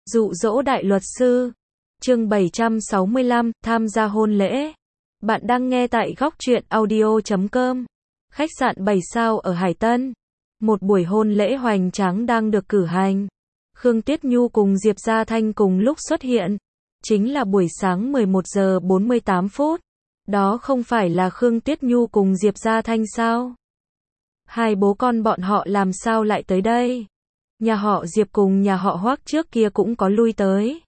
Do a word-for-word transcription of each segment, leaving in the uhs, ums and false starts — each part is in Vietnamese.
Dụ dỗ đại luật sư. Chương bảy trăm sáu mươi lăm, tham gia hôn lễ. Bạn đang nghe tại góc truyện audio chấm com. Khách sạn bảy sao ở Hải Tân. Một buổi hôn lễ hoành tráng đang được cử hành. Khương Tuyết Nhu cùng Diệp Gia Thanh cùng lúc xuất hiện. Chính là buổi sáng mười một giờ bốn mươi tám phút. Đó không phải là Khương Tuyết Nhu cùng Diệp Gia Thanh sao? Hai bố con bọn họ làm sao lại tới đây? Nhà họ Diệp cùng nhà họ Hoắc trước kia cũng có lui tới.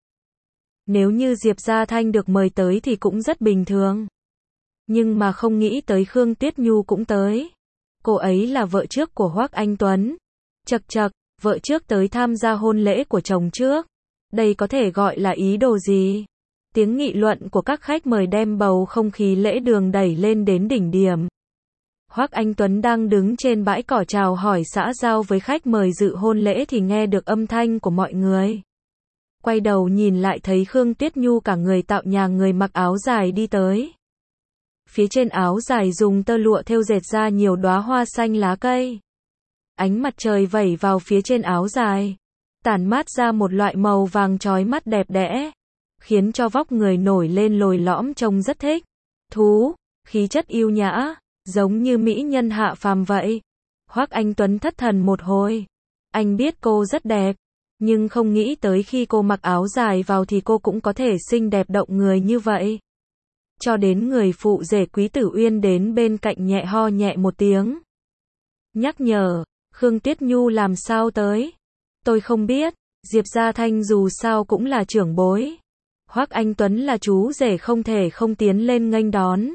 Nếu như Diệp Gia Thanh được mời tới thì cũng rất bình thường. Nhưng mà không nghĩ tới Khương Tuyết Nhu cũng tới. Cô ấy là vợ trước của Hoắc Anh Tuấn. Chậc chậc, vợ trước tới tham gia hôn lễ của chồng trước. Đây có thể gọi là ý đồ gì? Tiếng nghị luận của các khách mời đem bầu không khí lễ đường đẩy lên đến đỉnh điểm. Hoắc Anh Tuấn đang đứng trên bãi cỏ chào hỏi xã giao với khách mời dự hôn lễ thì nghe được âm thanh của mọi người. Quay đầu nhìn lại thấy Khương Tuyết Nhu cả người tạo nhà người mặc áo dài đi tới. Phía trên áo dài dùng tơ lụa thêu dệt ra nhiều đóa hoa xanh lá cây. Ánh mặt trời vẩy vào phía trên áo dài, tản mát ra một loại màu vàng chói mắt đẹp đẽ, khiến cho vóc người nổi lên lồi lõm trông rất thích thú, khí chất yêu nhã, giống như mỹ nhân hạ phàm vậy. Hoắc Anh Tuấn thất thần một hồi. Anh biết cô rất đẹp, nhưng không nghĩ tới khi cô mặc áo dài vào thì cô cũng có thể xinh đẹp động người như vậy. Cho đến người phụ rể Quý Tử Uyên đến bên cạnh nhẹ ho nhẹ một tiếng. Nhắc nhở, Khương Tuyết Nhu làm sao tới? Tôi không biết, Diệp Gia Thanh dù sao cũng là trưởng bối. Hoắc Anh Tuấn là chú rể không thể không tiến lên nghênh đón.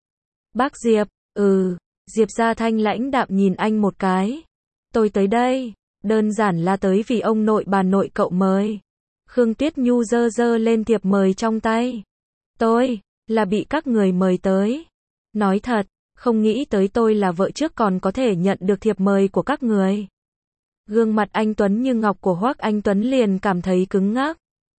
Bác Diệp, ừ, Diệp Gia Thanh lãnh đạm nhìn anh một cái. Tôi tới đây, đơn giản là tới vì ông nội bà nội cậu mời. Khương Tuyết Nhu giơ giơ lên thiệp mời trong tay. Tôi, là bị các người mời tới. Nói thật, không nghĩ tới tôi là vợ trước còn có thể nhận được thiệp mời của các người. Gương mặt anh Tuấn như ngọc của Hoắc Anh Tuấn liền cảm thấy cứng ngắc.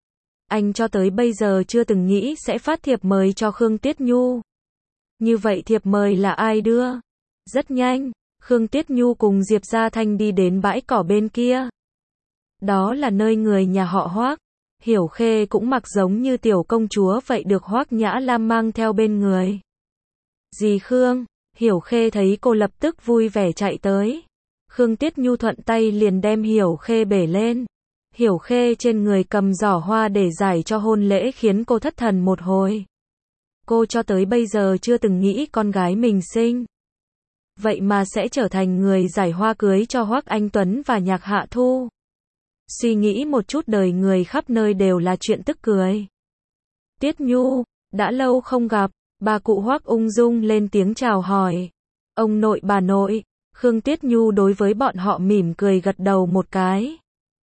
Anh cho tới bây giờ chưa từng nghĩ sẽ phát thiệp mời cho Khương Tuyết Nhu. Như vậy thiệp mời là ai đưa? Rất nhanh, Khương Tuyết Nhu cùng Diệp Gia Thanh đi đến bãi cỏ bên kia. Đó là nơi người nhà họ Hoắc. Hiểu Khê cũng mặc giống như tiểu công chúa vậy được Hoắc Nhã Lam mang theo bên người. Dì Khương, Hiểu Khê thấy cô lập tức vui vẻ chạy tới. Khương Tuyết Nhu thuận tay liền đem Hiểu Khê bể lên. Hiểu Khê trên người cầm giỏ hoa để giải cho hôn lễ khiến cô thất thần một hồi. Cô cho tới bây giờ chưa từng nghĩ con gái mình sinh. Vậy mà sẽ trở thành người giải hoa cưới cho Hoắc Anh Tuấn và Nhạc Hạ Thu. Suy nghĩ một chút đời người khắp nơi đều là chuyện tức cười. Tuyết Nhu, đã lâu không gặp, bà cụ Hoắc ung dung lên tiếng chào hỏi. Ông nội bà nội, Khương Tuyết Nhu đối với bọn họ mỉm cười gật đầu một cái.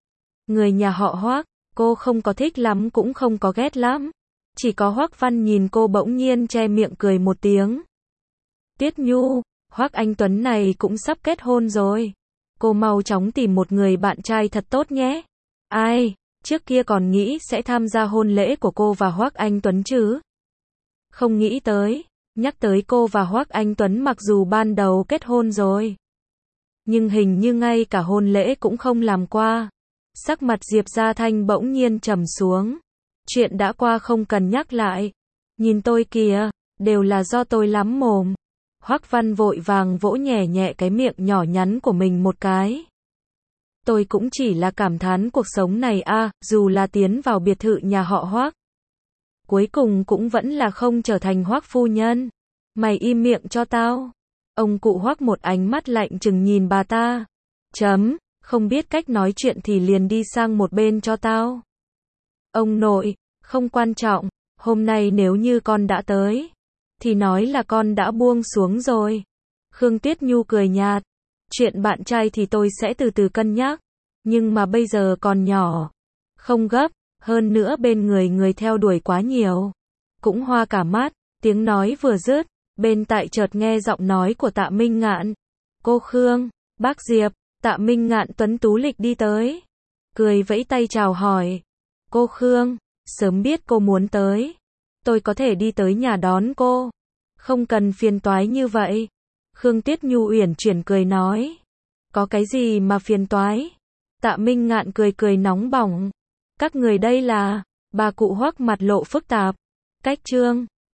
Người nhà họ Hoắc, cô không có thích lắm cũng không có ghét lắm. Chỉ có Hoắc Văn nhìn cô bỗng nhiên che miệng cười một tiếng. Tuyết Nhu, Hoắc Anh Tuấn này cũng sắp kết hôn rồi. Cô mau chóng tìm một người bạn trai thật tốt nhé. Ai, trước kia còn nghĩ sẽ tham gia hôn lễ của cô và Hoắc Anh Tuấn chứ. Không nghĩ tới, nhắc tới cô và Hoắc Anh Tuấn mặc dù ban đầu kết hôn rồi. Nhưng hình như ngay cả hôn lễ cũng không làm qua. Sắc mặt Diệp Gia Thanh bỗng nhiên trầm xuống. Chuyện đã qua không cần nhắc lại. Nhìn tôi kìa, đều là do tôi lắm mồm. Hoắc Văn vội vàng vỗ nhẹ nhẹ cái miệng nhỏ nhắn của mình một cái. Tôi cũng chỉ là cảm thán cuộc sống này a, à, dù là tiến vào biệt thự nhà họ Hoắc, cuối cùng cũng vẫn là không trở thành Hoắc phu nhân. Mày im miệng cho tao. Ông cụ Hoắc một ánh mắt lạnh chừng nhìn bà ta. Chấm, không biết cách nói chuyện thì liền đi sang một bên cho tao. Ông nội, không quan trọng, hôm nay nếu như con đã tới, thì nói là con đã buông xuống rồi. Khương Tuyết Nhu cười nhạt. Chuyện bạn trai thì tôi sẽ từ từ cân nhắc. Nhưng mà bây giờ còn nhỏ. Không gấp, hơn nữa bên người người theo đuổi quá nhiều. Cũng hoa cả mắt, tiếng nói vừa dứt, bên tại chợt nghe giọng nói của Tạ Minh Ngạn. Cô Khương, bác Diệp, Tạ Minh Ngạn tuấn tú lịch đi tới. Cười vẫy tay chào hỏi. Cô Khương, sớm biết cô muốn tới. Tôi có thể đi tới nhà đón cô. Không cần phiền toái như vậy. Khương Tuyết Nhu uyển chuyển cười nói. Có cái gì mà phiền toái? Tạ Minh Ngạn cười cười nóng bỏng. Các người đây là, bà cụ Hoắc mặt lộ phức tạp. Cách chương